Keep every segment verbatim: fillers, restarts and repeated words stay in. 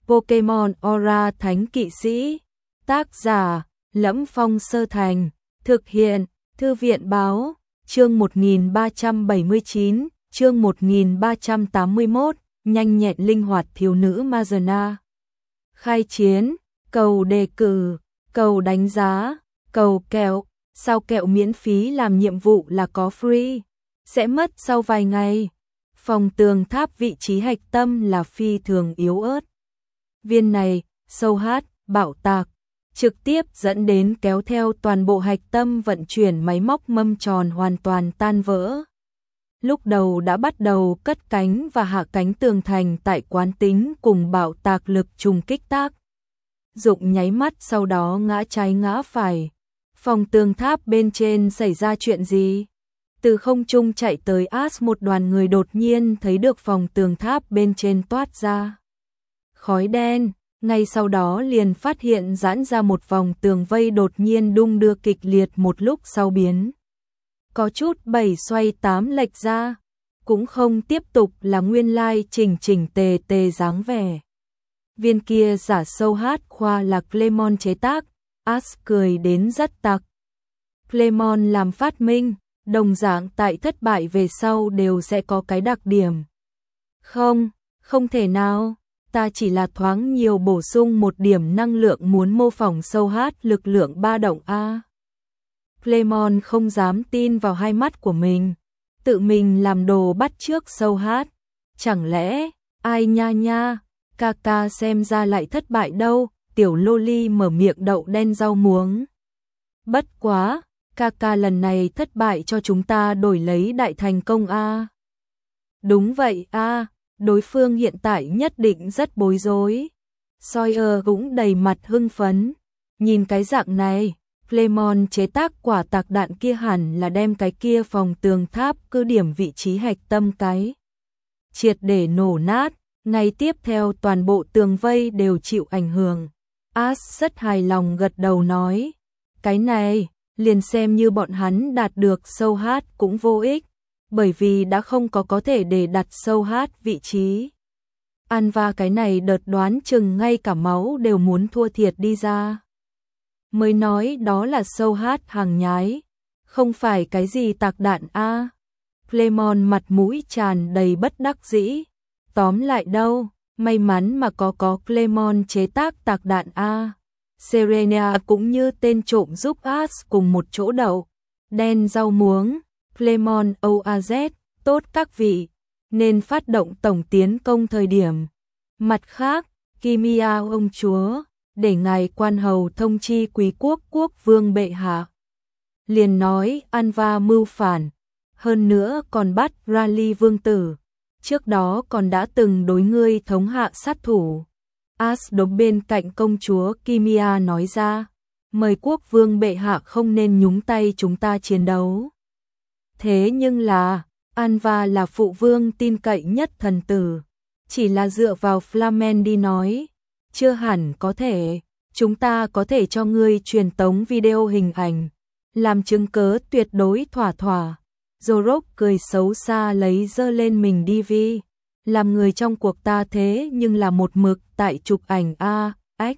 Pokemon Aura Thánh Kỵ Sĩ. Tác giả Lẫm Phong Sơ Thành. Thực hiện Thư viện Báo. Chương một nghìn ba trăm bảy mươi chín, chương một nghìn ba trăm tám mươi mốt, nhanh nhẹn linh hoạt thiếu nữ Mazana. Khai chiến, cầu đề cử, cầu đánh giá, cầu kẹo, sao kẹo miễn phí làm nhiệm vụ là có free, sẽ mất sau vài ngày. Phòng tường tháp vị trí hạch tâm là phi thường yếu ớt. Viên này, sâu hát, bạo tạc, trực tiếp dẫn đến kéo theo toàn bộ hạch tâm vận chuyển máy móc mâm tròn hoàn toàn tan vỡ. Lúc đầu đã bắt đầu cất cánh và hạ cánh tường thành tại quán tính cùng bạo tạc lực trùng kích tác dụng nháy mắt, sau đó ngã trái ngã phải. Phòng tường tháp bên trên xảy ra chuyện gì? Từ không trung chạy tới Ash một đoàn người đột nhiên thấy được phòng tường tháp bên trên toát ra khói đen, ngay sau đó liền phát hiện giãn ra một vòng tường vây đột nhiên đung đưa kịch liệt, một lúc sau biến có chút bảy xoay tám lệch ra, cũng không tiếp tục là nguyên lai chỉnh chỉnh tề tề dáng vẻ. Viên kia giả sâu hát khoa là Clemon chế tác, Ash cười đến rất tặc. Clemon làm phát minh, đồng dạng tại thất bại về sau đều sẽ có cái đặc điểm. Không, không thể nào, ta chỉ là thoáng nhiều bổ sung một điểm năng lượng muốn mô phỏng sâu hát lực lượng ba động a. Clemon không dám tin vào hai mắt của mình, tự mình làm đồ bắt chước sâu hát. Chẳng lẽ, ai nha nha, ca ca xem ra lại thất bại đâu, tiểu loli mở miệng đậu đen rau muống. Bất quá, ca ca lần này thất bại cho chúng ta đổi lấy đại thành công a. Đúng vậy a, đối phương hiện tại nhất định rất bối rối. Sawyer cũng đầy mặt hưng phấn, nhìn cái dạng này, Clemon chế tác quả tạc đạn kia hẳn là đem cái kia phòng tường tháp cứ điểm vị trí hạch tâm cái triệt để nổ nát, ngay tiếp theo toàn bộ tường vây đều chịu ảnh hưởng. Ash rất hài lòng gật đầu nói, cái này liền xem như bọn hắn đạt được sâu hát cũng vô ích, bởi vì đã không có có thể để đặt sâu hát vị trí. Anva cái này đợt đoán chừng ngay cả máu đều muốn thua thiệt đi ra. Mới nói đó là sâu hát hàng nhái, không phải cái gì tạc đạn a. Clemon mặt mũi tràn đầy bất đắc dĩ. Tóm lại đâu, may mắn mà có có Clemon chế tác tạc đạn a. Serena cũng như tên trộm giúp Ash cùng một chỗ đậu đen rau muống. Clemon o a z, tốt các vị, nên phát động tổng tiến công thời điểm. Mặt khác, Kimia ông chúa, để ngài quan hầu thông chi quý quốc quốc vương bệ hạ. Liền nói Anva mưu phản, hơn nữa còn bắt Rally vương tử, trước đó còn đã từng đối ngươi thống hạ sát thủ. Ash đống bên cạnh công chúa Kimia nói ra, mời quốc vương bệ hạ không nên nhúng tay chúng ta chiến đấu. Thế nhưng là, Anva là phụ vương tin cậy nhất thần tử, chỉ là dựa vào Flamen đi nói, chưa hẳn có thể, chúng ta có thể cho ngươi truyền tống video hình ảnh, làm chứng cớ tuyệt đối thỏa thỏa. Zorok cười xấu xa lấy dơ lên mình đi vi, làm người trong cuộc ta thế nhưng là một mực tại chụp ảnh a, ách.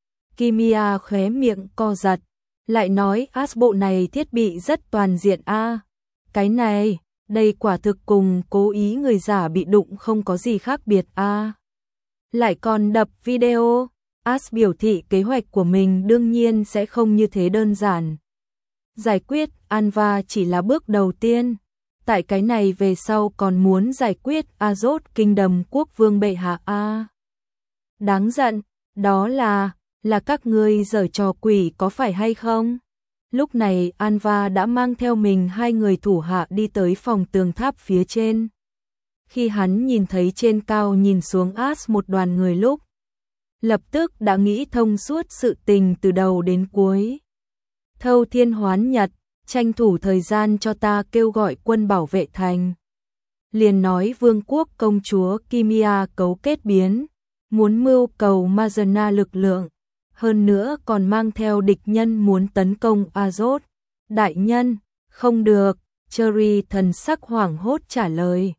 Kimia khóe miệng co giật, lại nói Ash bộ này thiết bị rất toàn diện a. Cái này, đây quả thực cùng cố ý người giả bị đụng không có gì khác biệt a. Lại còn đập video, Ash biểu thị kế hoạch của mình đương nhiên sẽ không như thế đơn giản. Giải quyết Anva chỉ là bước đầu tiên, tại cái này về sau còn muốn giải quyết Azoth Kingdom quốc vương bệ hạ a. Đáng giận, đó là, là các ngươi giở trò quỷ có phải hay không? Lúc này Anva đã mang theo mình hai người thủ hạ đi tới phòng tường tháp phía trên. Khi hắn nhìn thấy trên cao nhìn xuống Ash một đoàn người lúc, lập tức đã nghĩ thông suốt sự tình từ đầu đến cuối. Thâu thiên hoán nhật, tranh thủ thời gian cho ta kêu gọi quân bảo vệ thành. Liền nói vương quốc công chúa Kimia cấu kết biến, muốn mưu cầu Mazana lực lượng, hơn nữa còn mang theo địch nhân muốn tấn công Azoth. Đại nhân, không được, Cherry thần sắc hoảng hốt trả lời.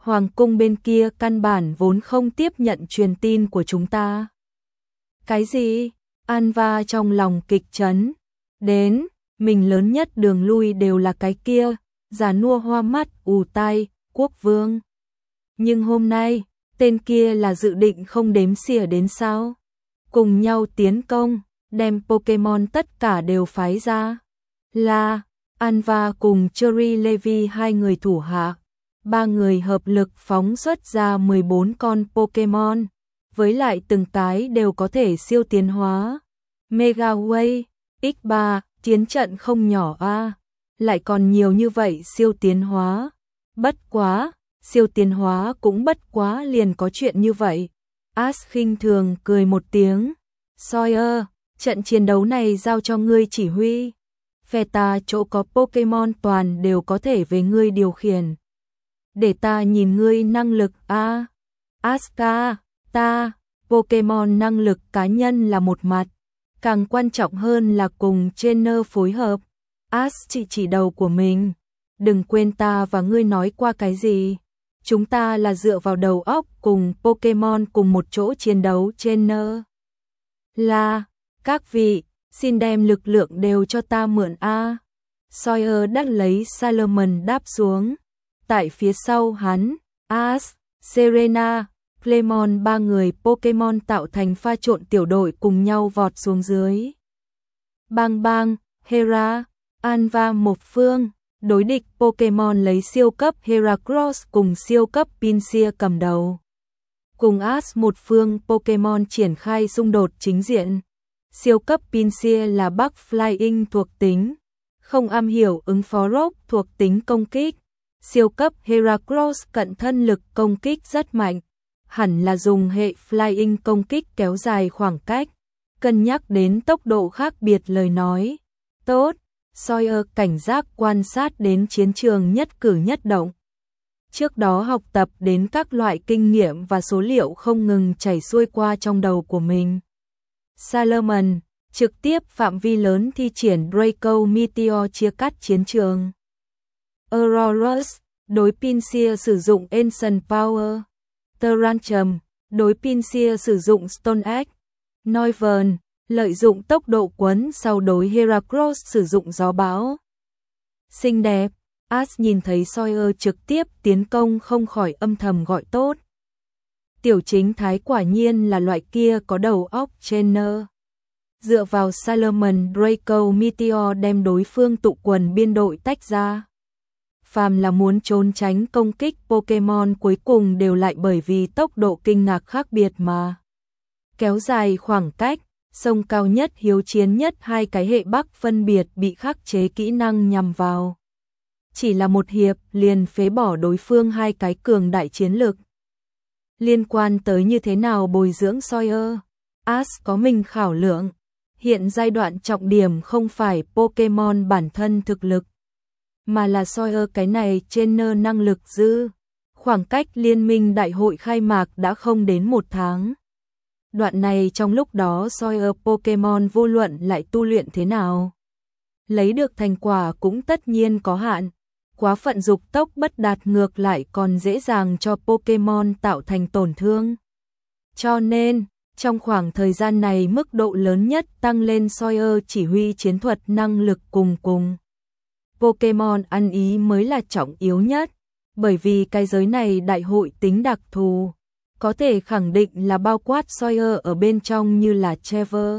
Hoàng cung bên kia căn bản vốn không tiếp nhận truyền tin của chúng ta. Cái gì? Anva trong lòng kịch chấn. Đến, mình lớn nhất đường lui đều là cái kia, già nua hoa mắt, ù tai, quốc vương. Nhưng hôm nay, tên kia là dự định không đếm xỉa đến sao? Cùng nhau tiến công, đem Pokemon tất cả đều phái ra. Là, Anva cùng Cherry Levy hai người thủ hạ. Ba người hợp lực phóng xuất ra mười bốn con Pokemon, với lại từng cái đều có thể siêu tiến hóa. Mega Way, ích ba, chiến trận không nhỏ a, lại còn nhiều như vậy siêu tiến hóa. Bất quá, siêu tiến hóa cũng bất quá liền có chuyện như vậy. Ash khinh thường cười một tiếng. Sawyer, trận chiến đấu này giao cho ngươi chỉ huy. Phe ta chỗ có Pokemon toàn đều có thể về ngươi điều khiển. Để ta nhìn ngươi năng lực a. À, Aska, ta, Pokemon năng lực cá nhân là một mặt, càng quan trọng hơn là cùng trainer phối hợp. Ash chỉ chỉ đầu của mình, đừng quên ta và ngươi nói qua cái gì. Chúng ta là dựa vào đầu óc cùng Pokemon cùng một chỗ chiến đấu trainer. Là, các vị, xin đem lực lượng đều cho ta mượn a. Sawyer đắt lấy Salomon đáp xuống. Tại phía sau hắn, Ash, Serena, Clemon ba người Pokemon tạo thành pha trộn tiểu đội cùng nhau vọt xuống dưới. Bang bang, Hera, Anva một phương, đối địch Pokemon lấy siêu cấp Heracross cùng siêu cấp Pinsir cầm đầu. Cùng Ash một phương Pokemon triển khai xung đột chính diện. Siêu cấp Pinsir là Bug Flying thuộc tính, không am hiểu ứng phó Rock thuộc tính công kích. Siêu cấp Heracross cận thân lực công kích rất mạnh, hẳn là dùng hệ Flying công kích kéo dài khoảng cách. Cân nhắc đến tốc độ khác biệt lời nói. Tốt, Sawyer cảnh giác quan sát đến chiến trường nhất cử nhất động. Trước đó học tập đến các loại kinh nghiệm và số liệu không ngừng chảy xuôi qua trong đầu của mình. Salomon trực tiếp phạm vi lớn thi triển Draco Meteor chia cắt chiến trường. Aurorus đối Pinsir sử dụng Ancient Power. Tyrantrum đối Pinsir sử dụng Stone Axe. Noivern lợi dụng tốc độ quấn sau đối Heracross sử dụng gió bão. Xinh đẹp, Ash nhìn thấy Sawyer trực tiếp tiến công không khỏi âm thầm gọi tốt. Tiểu chính thái quả nhiên là loại kia có đầu óc trainer. Dựa vào Salomon Draco Meteor đem đối phương tụ quần biên đội tách ra. Phàm là muốn trốn tránh công kích Pokemon cuối cùng đều lại bởi vì tốc độ kinh ngạc khác biệt mà kéo dài khoảng cách. Sông cao nhất hiếu chiến nhất hai cái hệ Bắc phân biệt bị khắc chế kỹ năng nhằm vào. Chỉ là một hiệp liền phế bỏ đối phương hai cái cường đại chiến lực. Liên quan tới như thế nào bồi dưỡng Sawyer, Ash có mình khảo lượng. Hiện giai đoạn trọng điểm không phải Pokemon bản thân thực lực, mà là Sawyer cái này trainer năng lực dư. Khoảng cách liên minh đại hội khai mạc đã không đến một tháng. Đoạn này trong lúc đó Sawyer Pokemon vô luận lại tu luyện thế nào, lấy được thành quả cũng tất nhiên có hạn. Quá phận dục tốc bất đạt ngược lại còn dễ dàng cho Pokemon tạo thành tổn thương. Cho nên, trong khoảng thời gian này mức độ lớn nhất tăng lên Sawyer chỉ huy chiến thuật năng lực cùng cùng. Pokemon ăn ý mới là trọng yếu nhất, bởi vì cái giới này đại hội tính đặc thù. Có thể khẳng định là bao quát Sawyer ở bên trong như là Trevor,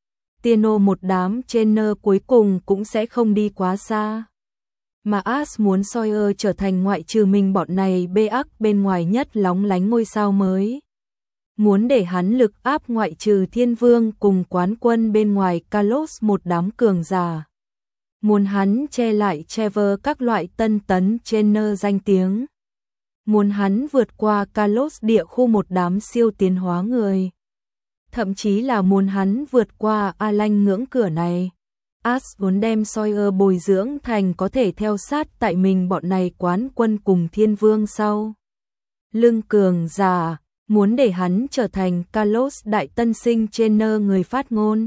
Tino một đám trainer cuối cùng cũng sẽ không đi quá xa. Mà Ash muốn Sawyer trở thành ngoại trừ mình bọn này bê ắc bên ngoài nhất lóng lánh ngôi sao mới. Muốn để hắn lực áp ngoại trừ Thiên Vương cùng quán quân bên ngoài Kalos một đám cường giả. Muốn hắn che lại Trevor các loại tân tấn trainer danh tiếng. Muốn hắn vượt qua Kalos địa khu một đám siêu tiến hóa người. Thậm chí là muốn hắn vượt qua A-Lanh ngưỡng cửa này. Ash muốn đem Sawyer bồi dưỡng thành có thể theo sát tại mình bọn này quán quân cùng Thiên Vương sau. Lưng cường giả, muốn để hắn trở thành Kalos đại tân sinh trainer người phát ngôn.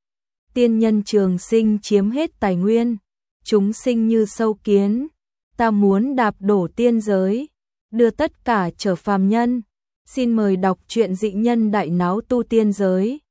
Tiên nhân trường sinh chiếm hết tài nguyên, chúng sinh như sâu kiến, ta muốn đạp đổ tiên giới. đưa tất cả trở phàm nhân. Xin mời đọc truyện Dị nhân đại náo tu tiên giới.